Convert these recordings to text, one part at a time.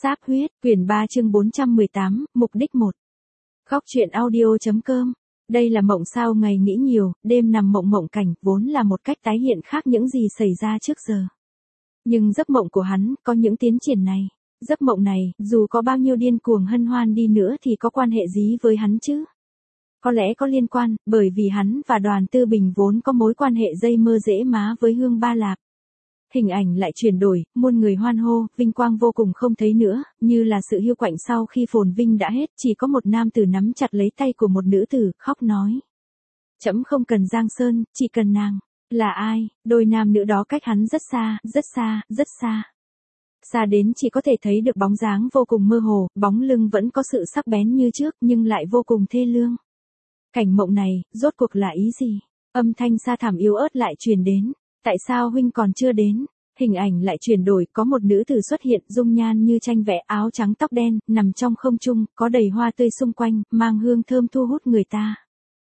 Sáp huyết, quyển 3 chương 418, mục đích 1. Góc truyện audio.com. Đây là mộng sao ngày nghĩ nhiều, đêm nằm mộng mộng cảnh, vốn là một cách tái hiện khác những gì xảy ra trước giờ. Nhưng giấc mộng của hắn, có những tiến triển này. Giấc mộng này, dù có bao nhiêu điên cuồng hân hoan đi nữa thì có quan hệ gì với hắn chứ? Có lẽ có liên quan, bởi vì hắn và Đoàn Tư Bình vốn có mối quan hệ dây mơ rễ má với Hương Ba Lạp. Hình ảnh lại chuyển đổi, muôn người hoan hô, vinh quang vô cùng không thấy nữa, như là sự hiu quạnh sau khi phồn vinh đã hết, chỉ có một nam tử nắm chặt lấy tay của một nữ tử, khóc nói. Trẫm không cần Giang Sơn, chỉ cần nàng. Là ai? Đôi nam nữ đó cách hắn rất xa, rất xa, rất xa. Xa đến chỉ có thể thấy được bóng dáng vô cùng mơ hồ, bóng lưng vẫn có sự sắc bén như trước, nhưng lại vô cùng thê lương. Cảnh mộng này, rốt cuộc là ý gì? Âm thanh sa thảm yếu ớt lại truyền đến. Tại sao huynh còn chưa đến? Hình ảnh lại chuyển đổi, có một nữ tử xuất hiện, dung nhan như tranh vẽ, áo trắng tóc đen, nằm trong không trung, có đầy hoa tươi xung quanh, mang hương thơm thu hút người ta.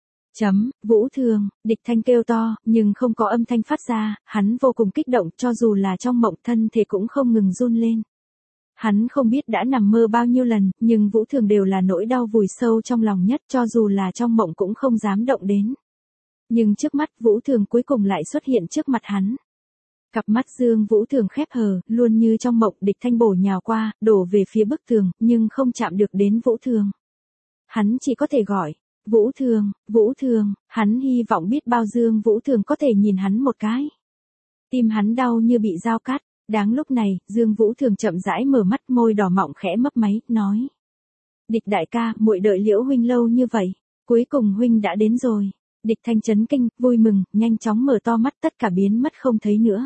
Vũ Thường, Địch Thanh kêu to, nhưng không có âm thanh phát ra, hắn vô cùng kích động, cho dù là trong mộng thân thể cũng không ngừng run lên. Hắn không biết đã nằm mơ bao nhiêu lần, nhưng Vũ Thường đều là nỗi đau vùi sâu trong lòng nhất, cho dù là trong mộng cũng không dám động đến. Nhưng trước mắt Vũ Thường cuối cùng lại xuất hiện trước mặt hắn. Cặp mắt Dương Vũ Thường khép hờ, luôn như trong mộng. Địch Thanh bổ nhào qua, đổ về phía bức tường, nhưng không chạm được đến Vũ Thường. Hắn chỉ có thể gọi, Vũ Thường, Vũ Thường, hắn hy vọng biết bao Dương Vũ Thường có thể nhìn hắn một cái. Tim hắn đau như bị dao cắt, đáng lúc này, Dương Vũ Thường chậm rãi mở mắt, môi đỏ mọng khẽ mấp máy, nói. Địch đại ca, muội đợi Liễu huynh lâu như vậy, cuối cùng huynh đã đến rồi. Địch Thanh chấn kinh, vui mừng, nhanh chóng mở to mắt, tất cả biến mất không thấy nữa.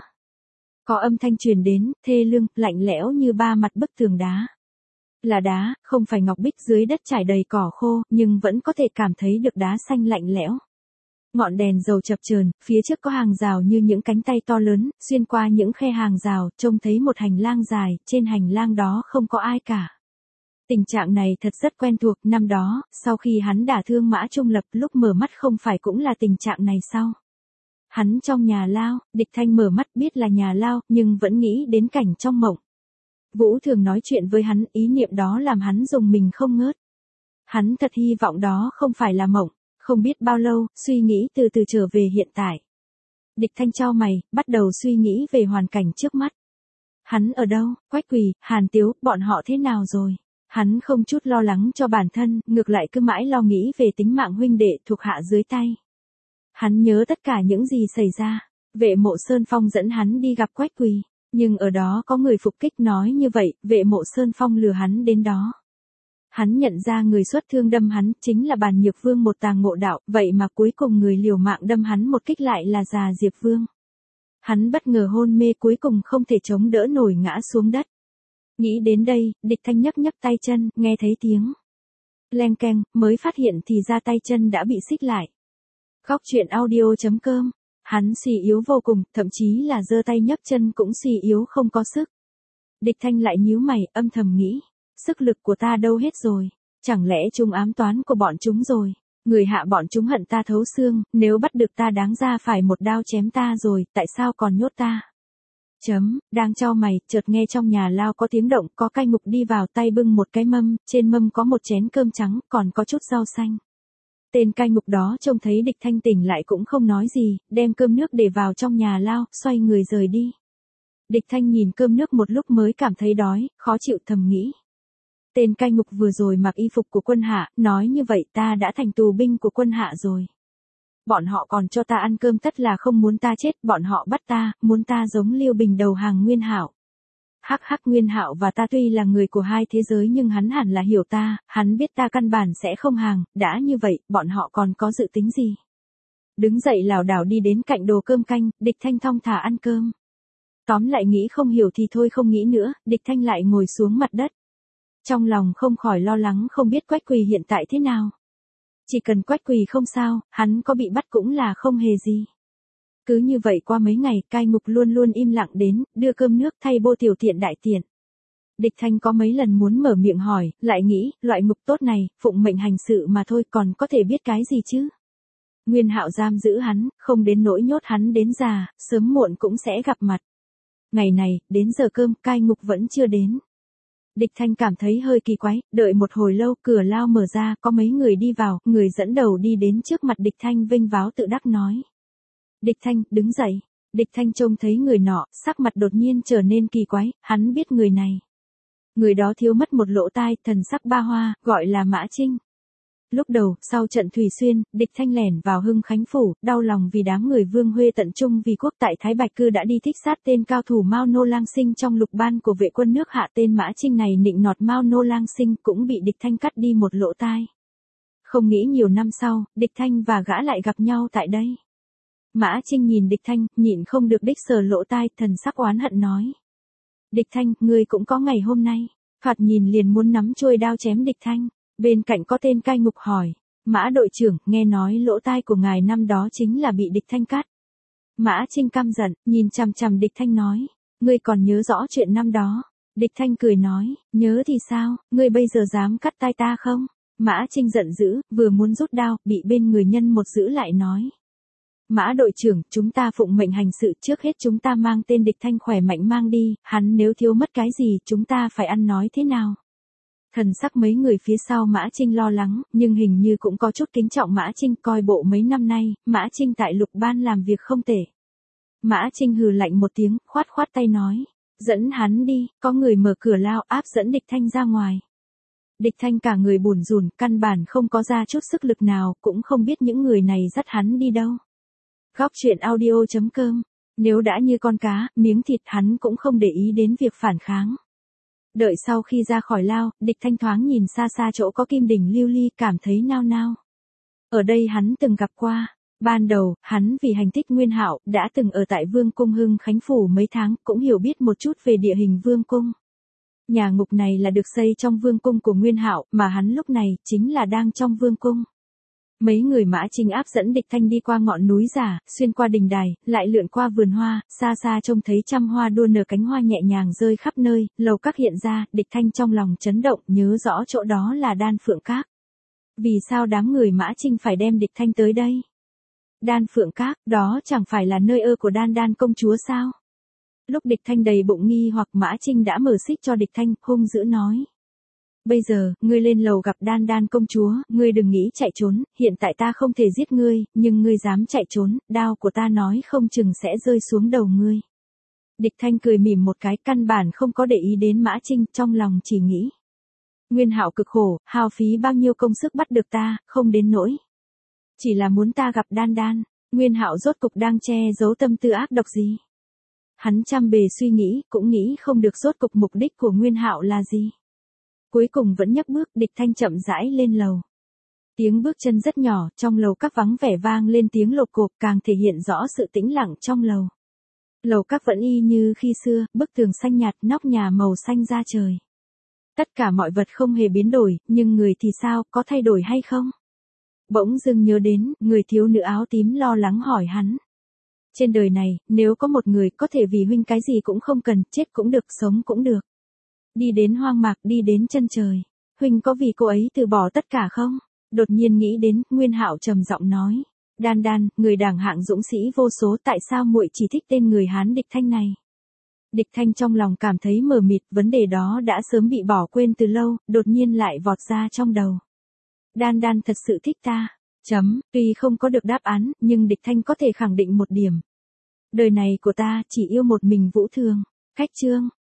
Có âm thanh truyền đến, thê lương, lạnh lẽo như ba mặt bức tường đá. Là đá, không phải ngọc bích, dưới đất trải đầy cỏ khô, nhưng vẫn có thể cảm thấy được đá xanh lạnh lẽo. Ngọn đèn dầu chập chờn, phía trước có hàng rào như những cánh tay to lớn, xuyên qua những khe hàng rào, trông thấy một hành lang dài, trên hành lang đó không có ai cả. Tình trạng này thật rất quen thuộc, năm đó, sau khi hắn đả thương Mã Trung Lập, lúc mở mắt không phải cũng là tình trạng này sao? Hắn trong nhà lao, Địch Thanh mở mắt biết là nhà lao, nhưng vẫn nghĩ đến cảnh trong mộng. Vũ Thường nói chuyện với hắn, ý niệm đó làm hắn rùng mình không ngớt. Hắn thật hy vọng đó không phải là mộng, không biết bao lâu, suy nghĩ từ từ trở về hiện tại. Địch Thanh chau mày, bắt đầu suy nghĩ về hoàn cảnh trước mắt. Hắn ở đâu? Quách Quỳ, Hàn Tiếu, bọn họ thế nào rồi? Hắn không chút lo lắng cho bản thân, ngược lại cứ mãi lo nghĩ về tính mạng huynh đệ thuộc hạ dưới tay. Hắn nhớ tất cả những gì xảy ra. Vệ Mộ Sơn Phong dẫn hắn đi gặp Quách Quỳ, nhưng ở đó có người phục kích nói như vậy, Vệ Mộ Sơn Phong lừa hắn đến đó. Hắn nhận ra người xuất thương đâm hắn chính là Bàn Nhược Vương một tàng ngộ đạo, vậy mà cuối cùng người liều mạng đâm hắn một kích lại là già Diệp Vương. Hắn bất ngờ hôn mê, cuối cùng không thể chống đỡ nổi ngã xuống đất. Nghĩ đến đây, Địch Thanh nhấc tay chân, nghe thấy tiếng leng keng, mới phát hiện thì ra tay chân đã bị xích lại. Góc truyện audio.com. Hắn suy yếu vô cùng, thậm chí là giơ tay nhấc chân cũng suy yếu không có sức. Địch Thanh lại nhíu mày, âm thầm nghĩ, sức lực của ta đâu hết rồi, chẳng lẽ chúng ám toán của bọn chúng rồi, người hạ bọn chúng hận ta thấu xương, nếu bắt được ta đáng ra phải một đao chém ta rồi, tại sao còn nhốt ta? Đang chau mày, chợt nghe trong nhà lao có tiếng động, có cai ngục đi vào, tay bưng một cái mâm, trên mâm có một chén cơm trắng, còn có chút rau xanh. Tên cai ngục đó trông thấy Địch Thanh tỉnh lại cũng không nói gì, đem cơm nước để vào trong nhà lao, xoay người rời đi. Địch Thanh nhìn cơm nước một lúc mới cảm thấy đói, khó chịu, thầm nghĩ. Tên cai ngục vừa rồi mặc y phục của quân hạ, nói như vậy ta đã thành tù binh của quân hạ rồi. Bọn họ còn cho ta ăn cơm, tất là không muốn ta chết, bọn họ bắt ta, muốn ta giống Liêu Bình đầu hàng Nguyên Hạo. Hắc hắc, Nguyên Hạo và ta tuy là người của hai thế giới nhưng hắn hẳn là hiểu ta, hắn biết ta căn bản sẽ không hàng, đã như vậy, bọn họ còn có dự tính gì? Đứng dậy lảo đảo đi đến cạnh đồ cơm canh, Địch Thanh thong thả ăn cơm. Tóm lại nghĩ không hiểu thì thôi không nghĩ nữa, Địch Thanh lại ngồi xuống mặt đất. Trong lòng không khỏi lo lắng không biết Quách Quỳ hiện tại thế nào. Chỉ cần Quách Quỳ không sao, hắn có bị bắt cũng là không hề gì. Cứ như vậy qua mấy ngày, cai ngục luôn luôn im lặng đến, đưa cơm nước thay bô tiểu tiện đại tiện. Địch Thanh có mấy lần muốn mở miệng hỏi, lại nghĩ, loại ngục tốt này, phụng mệnh hành sự mà thôi, còn có thể biết cái gì chứ? Nguyên Hạo giam giữ hắn, không đến nỗi nhốt hắn đến già, sớm muộn cũng sẽ gặp mặt. Ngày này, đến giờ cơm, cai ngục vẫn chưa đến. Địch Thanh cảm thấy hơi kỳ quái, đợi một hồi lâu cửa lao mở ra có mấy người đi vào, người dẫn đầu đi đến trước mặt Địch Thanh vênh váo tự đắc nói. Địch Thanh, đứng dậy. Địch Thanh trông thấy người nọ, sắc mặt đột nhiên trở nên kỳ quái, hắn biết người này. Người đó thiếu mất một lỗ tai, thần sắc ba hoa, gọi là Mã Trinh. Lúc đầu, sau trận Thủy Xuyên, Địch Thanh lẻn vào Hưng Khánh Phủ, đau lòng vì đám người Vương Huê tận trung vì quốc tại Thái Bạch Cư đã đi thích sát tên cao thủ Mao Nô Lang Sinh trong lục ban của vệ quân nước Hạ. Tên Mã Trinh này nịnh nọt Mao Nô Lang Sinh cũng bị Địch Thanh cắt đi một lỗ tai. Không nghĩ nhiều năm sau, Địch Thanh và gã lại gặp nhau tại đây. Mã Trinh nhìn Địch Thanh, nhịn không được đích sờ lỗ tai, thần sắc oán hận nói. Địch Thanh, ngươi cũng có ngày hôm nay. Thoạt nhìn liền muốn nắm chuôi đao chém Địch Thanh. Bên cạnh có tên cai ngục hỏi. Mã đội trưởng, nghe nói lỗ tai của ngài năm đó chính là bị Địch Thanh cắt. Mã Trinh căm giận, nhìn chằm chằm Địch Thanh nói. Ngươi còn nhớ rõ chuyện năm đó. Địch Thanh cười nói, nhớ thì sao, ngươi bây giờ dám cắt tai ta không? Mã Trinh giận dữ, vừa muốn rút đao, bị bên người nhân một giữ lại nói. Mã đội trưởng, chúng ta phụng mệnh hành sự, trước hết chúng ta mang tên Địch Thanh khỏe mạnh mang đi, hắn nếu thiếu mất cái gì chúng ta phải ăn nói thế nào? Thần sắc mấy người phía sau Mã Trinh lo lắng, nhưng hình như cũng có chút kính trọng Mã Trinh, coi bộ mấy năm nay, Mã Trinh tại lục ban làm việc không tệ. Mã Trinh hừ lạnh một tiếng, khoát khoát tay nói, dẫn hắn đi, có người mở cửa lao áp dẫn Địch Thanh ra ngoài. Địch Thanh cả người bủn rủn, căn bản không có ra chút sức lực nào, cũng không biết những người này dắt hắn đi đâu. Góc truyện audio.com, nếu đã như con cá, miếng thịt hắn cũng không để ý đến việc phản kháng. Đợi sau khi ra khỏi lao, Địch Thanh thoáng nhìn xa xa chỗ có kim đỉnh lưu ly, cảm thấy nao nao. Ở đây hắn từng gặp qua. Ban đầu, hắn vì hành thích Nguyên Hạo, đã từng ở tại Vương cung Hưng Khánh Phủ mấy tháng, cũng hiểu biết một chút về địa hình Vương cung. Nhà ngục này là được xây trong Vương cung của Nguyên Hạo, mà hắn lúc này chính là đang trong Vương cung. Mấy người Mã Trinh áp dẫn Địch Thanh đi qua ngọn núi giả, xuyên qua đình đài, lại lượn qua vườn hoa, xa xa trông thấy trăm hoa đua nở, cánh hoa nhẹ nhàng rơi khắp nơi, lầu các hiện ra, Địch Thanh trong lòng chấn động, nhớ rõ chỗ đó là Đan Phượng Các. Vì sao đám người Mã Trinh phải đem Địch Thanh tới đây? Đan Phượng Các, đó chẳng phải là nơi ở của Đan công chúa sao? Lúc Địch Thanh đầy bụng nghi hoặc Mã Trinh đã mở xích cho Địch Thanh, hung dữ nói. Bây giờ, ngươi lên lầu gặp Đan công chúa, ngươi đừng nghĩ chạy trốn, hiện tại ta không thể giết ngươi, nhưng ngươi dám chạy trốn, đao của ta nói không chừng sẽ rơi xuống đầu ngươi. Địch Thanh cười mỉm một cái, căn bản không có để ý đến Mã Trinh, trong lòng chỉ nghĩ. Nguyên Hạo cực khổ, hao phí bao nhiêu công sức bắt được ta, không đến nỗi. Chỉ là muốn ta gặp Đan, Nguyên Hạo rốt cục đang che giấu tâm tư ác độc gì. Hắn trăm bề suy nghĩ, cũng nghĩ không được rốt cục mục đích của Nguyên Hạo là gì. Cuối cùng vẫn nhấc bước, Địch Thanh chậm rãi lên lầu. Tiếng bước chân rất nhỏ, trong lầu các vắng vẻ vang lên tiếng lột cộp, càng thể hiện rõ sự tĩnh lặng trong lầu. Lầu các vẫn y như khi xưa, bức tường xanh nhạt, nóc nhà màu xanh da trời. Tất cả mọi vật không hề biến đổi, nhưng người thì sao, có thay đổi hay không? Bỗng dưng nhớ đến, người thiếu nữ áo tím lo lắng hỏi hắn. Trên đời này, nếu có một người có thể vì huynh cái gì cũng không cần, chết cũng được, sống cũng được. Đi đến hoang mạc, đi đến chân trời. Huynh có vì cô ấy từ bỏ tất cả không? Đột nhiên nghĩ đến, Nguyên Hạo trầm giọng nói. Đan, người đảng hạng dũng sĩ vô số, tại sao muội chỉ thích tên người Hán Địch Thanh này? Địch Thanh trong lòng cảm thấy mờ mịt, vấn đề đó đã sớm bị bỏ quên từ lâu, đột nhiên lại vọt ra trong đầu. Đan thật sự thích ta. Tuy không có được đáp án, nhưng Địch Thanh có thể khẳng định một điểm. Đời này của ta chỉ yêu một mình Vũ Thường. Cách chương.